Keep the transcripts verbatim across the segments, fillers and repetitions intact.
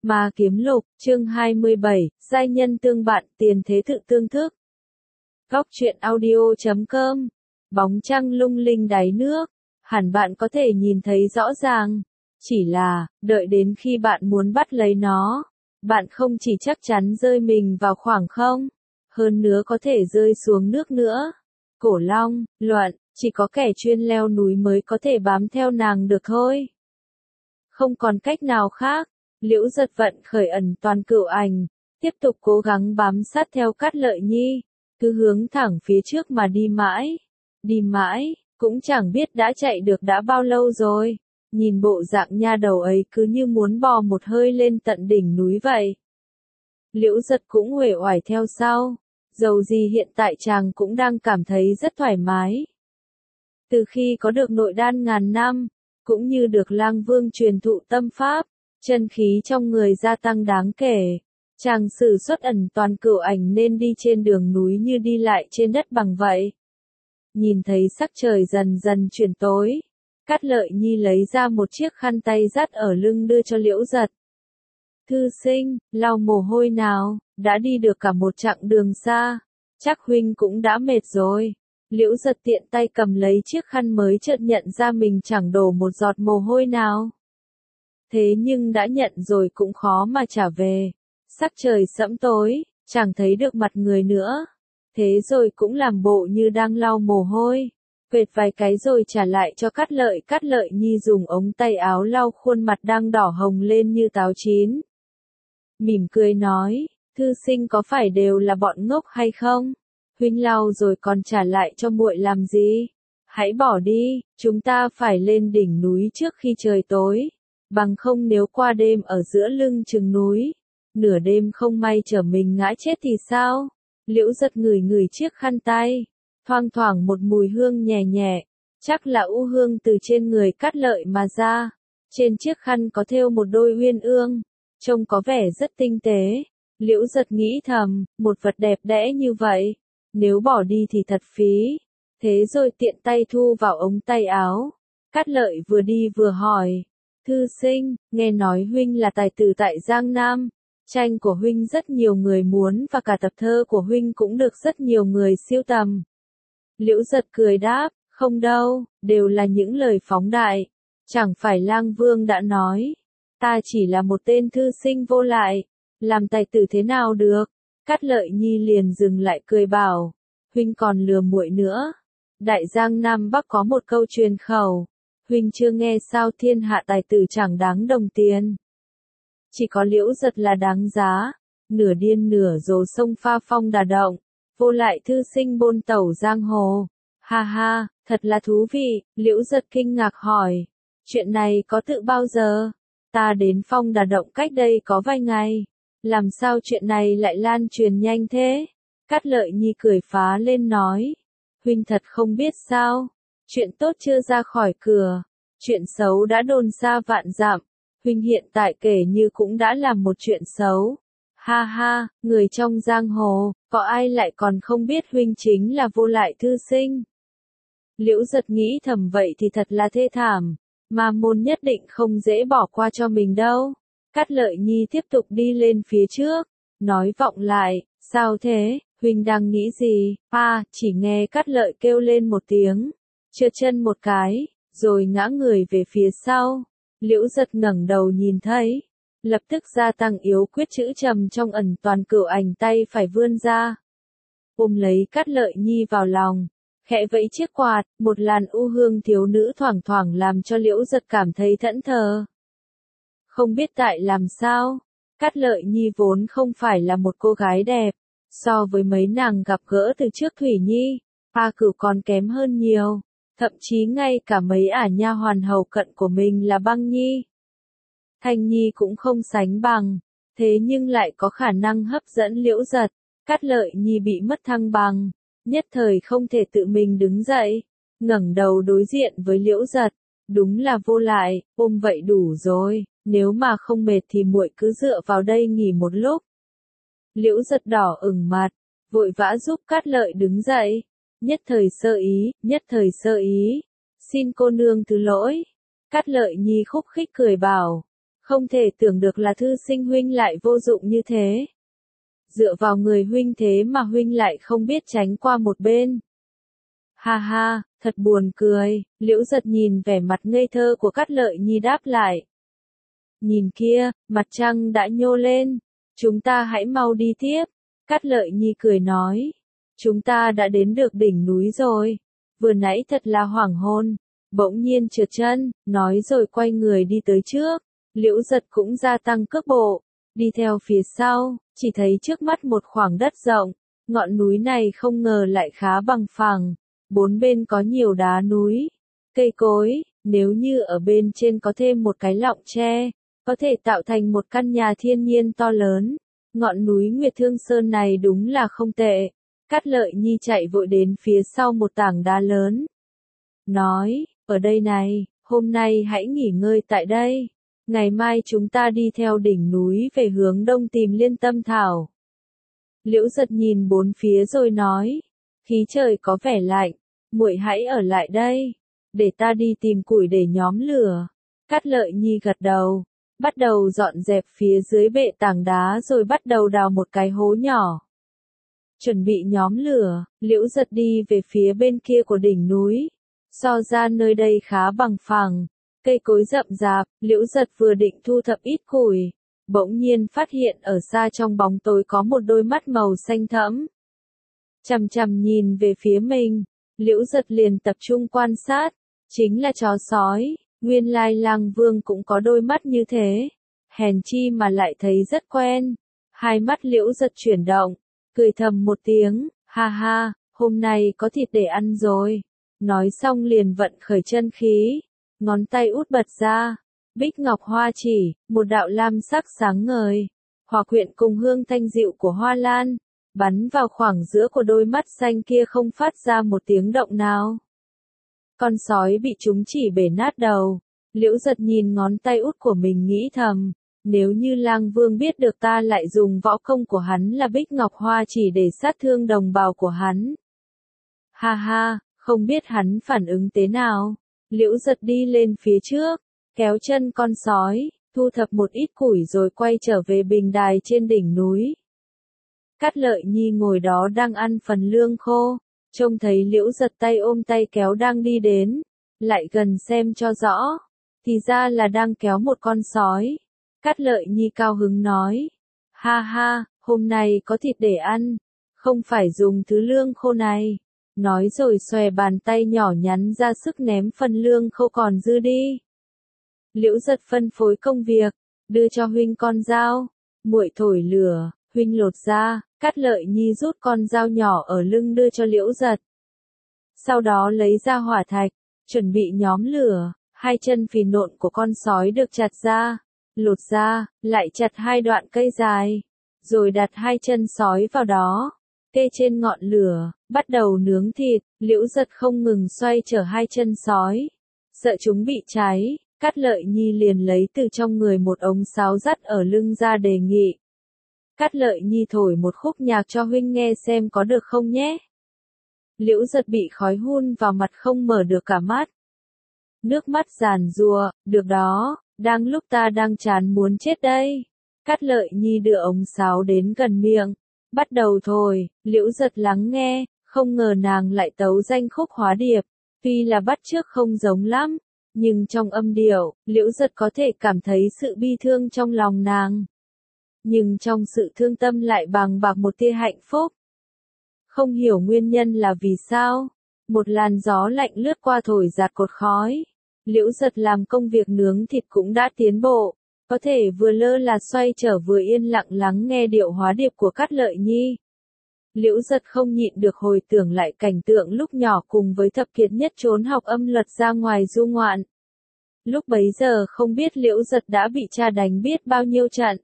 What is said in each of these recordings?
Ma kiếm lục, chương hai mươi bảy, giai nhân tương bạn, tiền thế tự tương thức. Góc truyện audio chấm com. Bóng trăng lung linh đáy nước, hẳn bạn có thể nhìn thấy rõ ràng. Chỉ là, đợi đến khi bạn muốn bắt lấy nó, bạn không chỉ chắc chắn rơi mình vào khoảng không, hơn nữa có thể rơi xuống nước nữa. Cổ Long, Luận, chỉ có kẻ chuyên leo núi mới có thể bám theo nàng được thôi. Không còn cách nào khác. Liễu Giật vận khởi ẩn toàn cửu ảnh, tiếp tục cố gắng bám sát theo Cát Lợi Nhi, cứ hướng thẳng phía trước mà đi mãi, đi mãi, cũng chẳng biết đã chạy được đã bao lâu rồi, nhìn bộ dạng nha đầu ấy cứ như muốn bò một hơi lên tận đỉnh núi vậy. Liễu Giật cũng uể oải theo sau, dầu gì hiện tại chàng cũng đang cảm thấy rất thoải mái. Từ khi có được nội đan ngàn năm, cũng như được Lang Vương truyền thụ tâm pháp, chân khí trong người gia tăng đáng kể. Chàng sử xuất ẩn toàn cửu ảnh nên đi trên đường núi như đi lại trên đất bằng vậy. Nhìn thấy sắc trời dần dần chuyển tối, Cát Lợi Nhi lấy ra một chiếc khăn tay dắt ở lưng đưa cho Liễu Giật. Thư sinh, lau mồ hôi nào, đã đi được cả một chặng đường xa, chắc huynh cũng đã mệt rồi. Liễu Giật tiện tay cầm lấy chiếc khăn mới chợt nhận ra mình chẳng đổ một giọt mồ hôi nào. Thế nhưng đã nhận rồi cũng khó mà trả về. Sắc trời sẫm tối, chẳng thấy được mặt người nữa. Thế rồi cũng làm bộ như đang lau mồ hôi. Quệt vài cái rồi trả lại cho Cát Lợi. Cát Lợi Nhi dùng ống tay áo lau khuôn mặt đang đỏ hồng lên như táo chín. Mỉm cười nói, thư sinh có phải đều là bọn ngốc hay không? Huynh lau rồi còn trả lại cho muội làm gì? Hãy bỏ đi, chúng ta phải lên đỉnh núi trước khi trời tối. Bằng không nếu qua đêm ở giữa lưng chừng núi, nửa đêm không may trở mình ngã chết thì sao? Liễu Giật ngửi ngửi chiếc khăn tay, thoang thoảng một mùi hương nhẹ nhẹ, chắc là u hương từ trên người Cát Lợi mà ra. Trên chiếc khăn có thêu một đôi uyên ương, trông có vẻ rất tinh tế. Liễu Giật nghĩ thầm, một vật đẹp đẽ như vậy, nếu bỏ đi thì thật phí. Thế rồi tiện tay thu vào ống tay áo. Cát Lợi vừa đi vừa hỏi, thư sinh, nghe nói huynh là tài tử tại Giang Nam, tranh của huynh rất nhiều người muốn và cả tập thơ của huynh cũng được rất nhiều người sưu tầm. Liễu Giật cười đáp, không đâu, đều là những lời phóng đại, chẳng phải Lang Vương đã nói, ta chỉ là một tên thư sinh vô lại, làm tài tử thế nào được? Cát Lợi Nhi liền dừng lại cười bảo, huynh còn lừa muội nữa. Đại Giang Nam Bắc có một câu truyền khẩu, huynh chưa nghe sao, thiên hạ tài tử chẳng đáng đồng tiền. Chỉ có Liễu Giật là đáng giá, nửa điên nửa dồ sông pha phong đà động, vô lại thư sinh bôn tẩu giang hồ. Ha ha, thật là thú vị. Liễu Giật kinh ngạc hỏi, chuyện này có tự bao giờ? Ta đến phong đà động cách đây có vài ngày, làm sao chuyện này lại lan truyền nhanh thế? Cát Lợi Nhi cười phá lên nói, huynh thật không biết sao, chuyện tốt chưa ra khỏi cửa, chuyện xấu đã đồn xa vạn dặm, huynh hiện tại kể như cũng đã làm một chuyện xấu. Ha ha, người trong giang hồ, có ai lại còn không biết huynh chính là vô lại thư sinh? Liễu Giật nghĩ thầm vậy thì thật là thê thảm, mà môn nhất định không dễ bỏ qua cho mình đâu. Cát Lợi Nhi tiếp tục đi lên phía trước, nói vọng lại, sao thế, huynh đang nghĩ gì? À, chỉ nghe Cát Lợi kêu lên một tiếng, trượt chân một cái, rồi ngã người về phía sau. Liễu Giật ngẩng đầu nhìn thấy, lập tức gia tăng yếu quyết chữ trầm trong ẩn toàn cửu ảnh, tay phải vươn ra, ôm lấy Cát Lợi Nhi vào lòng, khẽ vẫy chiếc quạt, một làn u hương thiếu nữ thoảng thoảng làm cho Liễu Giật cảm thấy thẫn thờ. Không biết tại làm sao, Cát Lợi Nhi vốn không phải là một cô gái đẹp, so với mấy nàng gặp gỡ từ trước Thủy Nhi, A Cửu còn kém hơn nhiều, thậm chí ngay cả mấy ả nha hoàn hầu cận của mình là Băng Nhi, Thanh Nhi cũng không sánh bằng, thế nhưng lại có khả năng hấp dẫn Liễu Giật. Cát Lợi Nhi bị mất thăng bằng, nhất thời không thể tự mình đứng dậy, ngẩng đầu đối diện với Liễu Giật, đúng là vô lại, ôm vậy đủ rồi, nếu mà không mệt thì muội cứ dựa vào đây nghỉ một lúc. Liễu Giật đỏ ửng mặt, vội vã giúp Cát Lợi đứng dậy, nhất thời sơ ý, nhất thời sơ ý, xin cô nương thứ lỗi. Cát Lợi Nhi khúc khích cười bảo, Không thể tưởng được là thư sinh huynh lại vô dụng như thế. Dựa vào người huynh thế mà huynh lại không biết tránh qua một bên. Ha ha, thật buồn cười, Liễu Giật nhìn vẻ mặt ngây thơ của Cát Lợi Nhi đáp lại. Nhìn kia, mặt trăng đã nhô lên, chúng ta hãy mau đi tiếp. Cát Lợi Nhi cười nói, chúng ta đã đến được đỉnh núi rồi, vừa nãy thật là hoảng hôn, bỗng nhiên trượt chân, nói rồi quay người đi tới trước. Liễu Giật cũng gia tăng cước bộ, đi theo phía sau, chỉ thấy trước mắt một khoảng đất rộng, ngọn núi này không ngờ lại khá bằng phẳng, bốn bên có nhiều đá núi, cây cối, nếu như ở bên trên có thêm một cái lọng tre, có thể tạo thành một căn nhà thiên nhiên to lớn. Ngọn núi Nguyệt Thương Sơn này đúng là không tệ. Cát Lợi Nhi chạy vội đến phía sau một tảng đá lớn. Nói, ở đây này, hôm nay hãy nghỉ ngơi tại đây. Ngày mai chúng ta đi theo đỉnh núi về hướng đông tìm Liên Tâm Thảo. Liễu Giật nhìn bốn phía rồi nói, khí trời có vẻ lạnh, muội hãy ở lại đây, để ta đi tìm củi để nhóm lửa. Cát Lợi Nhi gật đầu, bắt đầu dọn dẹp phía dưới bệ tảng đá rồi bắt đầu đào một cái hố nhỏ. Chuẩn bị nhóm lửa, Liễu Giật đi về phía bên kia của đỉnh núi. So ra nơi đây khá bằng phẳng, cây cối rậm rạp, Liễu Giật vừa định thu thập ít củi, bỗng nhiên phát hiện ở xa trong bóng tối có một đôi mắt màu xanh thẫm. Chằm chằm nhìn về phía mình, Liễu Giật liền tập trung quan sát, chính là chó sói, nguyên lai Lang Vương cũng có đôi mắt như thế, hèn chi mà lại thấy rất quen. Hai mắt Liễu Giật chuyển động, cười thầm một tiếng, ha ha, hôm nay có thịt để ăn rồi. Nói xong liền vận khởi chân khí, ngón tay út bật ra, bích ngọc hoa chỉ, một đạo lam sắc sáng ngời, hòa quyện cùng hương thanh dịu của hoa lan, bắn vào khoảng giữa của đôi mắt xanh kia không phát ra một tiếng động nào. Con sói bị chúng chỉ bể nát đầu, Liễu Giật nhìn ngón tay út của mình nghĩ thầm, nếu như Lang Vương biết được ta lại dùng võ công của hắn là bích ngọc hoa chỉ để sát thương đồng bào của hắn. Ha ha, không biết hắn phản ứng thế nào. Liễu Giật đi lên phía trước, kéo chân con sói, thu thập một ít củi rồi quay trở về bình đài trên đỉnh núi. Cát Lợi Nhi ngồi đó đang ăn phần lương khô, trông thấy Liễu Giật tay ôm tay kéo đang đi đến, lại gần xem cho rõ, thì ra là đang kéo một con sói. Cát Lợi Nhi cao hứng nói, ha ha, hôm nay có thịt để ăn, không phải dùng thứ lương khô này. Nói rồi xòe bàn tay nhỏ nhắn ra sức ném phần lương khô còn dư đi. Liễu Giật phân phối công việc, đưa cho huynh con dao, muội thổi lửa, huynh lột ra. Cát Lợi Nhi rút con dao nhỏ ở lưng đưa cho Liễu Giật. Sau đó lấy ra hỏa thạch, chuẩn bị nhóm lửa, hai chân phì nộn của con sói được chặt ra, lột ra, lại chặt hai đoạn cây dài, rồi đặt hai chân sói vào đó, kê trên ngọn lửa, bắt đầu nướng thịt. Liễu Giật không ngừng xoay trở hai chân sói, sợ chúng bị cháy. Cát Lợi Nhi liền lấy từ trong người một ống sáo dắt ở lưng ra đề nghị. Cát Lợi Nhi thổi một khúc nhạc cho huynh nghe xem có được không nhé. Liễu Giật bị khói hun vào mặt không mở được cả mắt. Nước mắt giàn giụa, được đó, đang lúc ta đang chán muốn chết đây. Cát Lợi Nhi đưa ống sáo đến gần miệng, bắt đầu thổi. Liễu Giật lắng nghe, không ngờ nàng lại tấu danh khúc hóa điệp, tuy là bắt chước không giống lắm, nhưng trong âm điệu, Liễu Giật có thể cảm thấy sự bi thương trong lòng nàng. Nhưng trong sự thương tâm lại bàng bạc một tia hạnh phúc. Không hiểu nguyên nhân là vì sao, một làn gió lạnh lướt qua thổi giạt cột khói. Liễu Giật làm công việc nướng thịt cũng đã tiến bộ, có thể vừa lơ là xoay trở vừa yên lặng lắng nghe điệu hóa điệp của Cát Lợi Nhi. Liễu Giật không nhịn được hồi tưởng lại cảnh tượng lúc nhỏ cùng với Thập Kiệt Nhất trốn học âm luật ra ngoài du ngoạn. Lúc bấy giờ không biết Liễu Giật đã bị cha đánh biết bao nhiêu trận.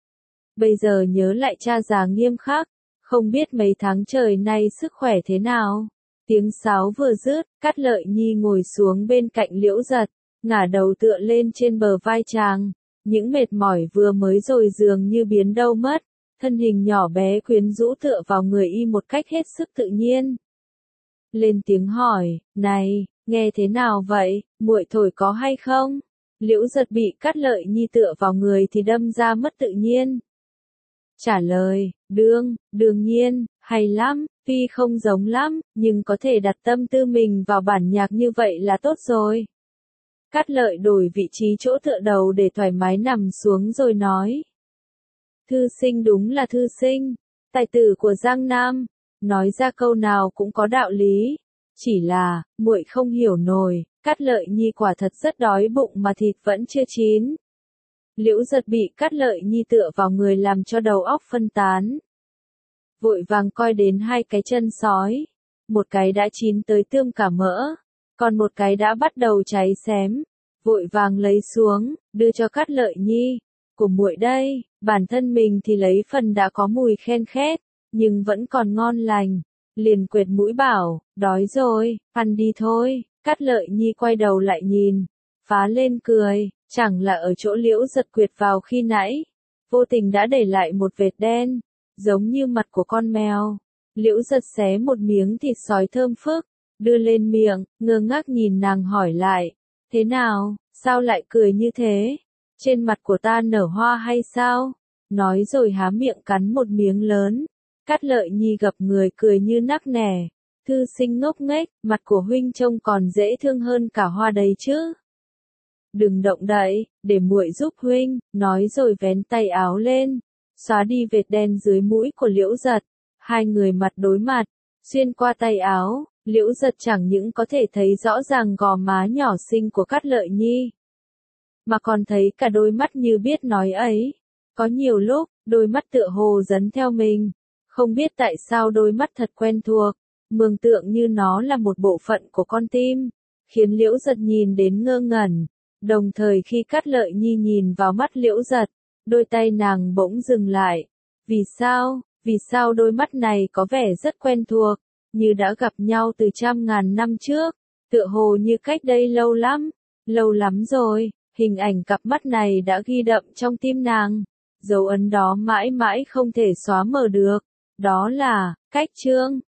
Bây giờ nhớ lại cha già nghiêm khắc, không biết mấy tháng trời nay sức khỏe thế nào. Tiếng sáo vừa dứt, Cát Lợi Nhi ngồi xuống bên cạnh Liễu Giật, ngả đầu tựa lên trên bờ vai chàng. Những mệt mỏi vừa mới rồi dường như biến đâu mất, thân hình nhỏ bé quyến rũ tựa vào người y một cách hết sức tự nhiên. Lên tiếng hỏi, này, nghe thế nào vậy, muội thổi có hay không? Liễu Giật bị Cát Lợi Nhi tựa vào người thì đâm ra mất tự nhiên. Trả lời, đương, đương nhiên, hay lắm, tuy không giống lắm, nhưng có thể đặt tâm tư mình vào bản nhạc như vậy là tốt rồi. Cát Lợi đổi vị trí chỗ tựa đầu để thoải mái nằm xuống rồi nói. Thư sinh đúng là thư sinh, tài tử của Giang Nam, nói ra câu nào cũng có đạo lý. Chỉ là, muội không hiểu nổi, Cát Lợi Nhi quả thật rất đói bụng mà thịt vẫn chưa chín. Liễu Giật bị Cát Lợi Nhi tựa vào người làm cho đầu óc phân tán. Vội vàng coi đến hai cái chân sói, một cái đã chín tới tươm cả mỡ, còn một cái đã bắt đầu cháy xém. Vội vàng lấy xuống, đưa cho Cát Lợi Nhi. Của muội đây, bản thân mình thì lấy phần đã có mùi khen khét, nhưng vẫn còn ngon lành. Liền quệt mũi bảo, đói rồi, ăn đi thôi. Cát Lợi Nhi quay đầu lại nhìn, phá lên cười, chẳng là ở chỗ Liễu Giật quệt vào khi nãy, vô tình đã để lại một vệt đen, giống như mặt của con mèo. Liễu Giật xé một miếng thịt sói thơm phức, đưa lên miệng, ngơ ngác nhìn nàng hỏi lại, thế nào, sao lại cười như thế? Trên mặt của ta nở hoa hay sao? Nói rồi há miệng cắn một miếng lớn. Cát Lợi Nhi gặp người cười như nắc nẻ. Thư sinh ngốc nghếch, mặt của huynh trông còn dễ thương hơn cả hoa đấy chứ. Đừng động đậy, để muội giúp huynh, nói rồi vén tay áo lên, xóa đi vệt đen dưới mũi của Liễu Giật. Hai người mặt đối mặt, xuyên qua tay áo, Liễu Giật chẳng những có thể thấy rõ ràng gò má nhỏ xinh của Cát Lợi Nhi, mà còn thấy cả đôi mắt như biết nói ấy. Có nhiều lúc, đôi mắt tựa hồ dẫn theo mình. Không biết tại sao đôi mắt thật quen thuộc, mường tượng như nó là một bộ phận của con tim, khiến Liễu Giật nhìn đến ngơ ngẩn. Đồng thời khi Cát Lợi Nhi nhìn vào mắt Liễu Giật, đôi tay nàng bỗng dừng lại. Vì sao, vì sao đôi mắt này có vẻ rất quen thuộc, như đã gặp nhau từ trăm ngàn năm trước, tựa hồ như cách đây lâu lắm, lâu lắm rồi. Hình ảnh cặp mắt này đã ghi đậm trong tim nàng, dấu ấn đó mãi mãi không thể xóa mờ được. Đó là, Cách Trương.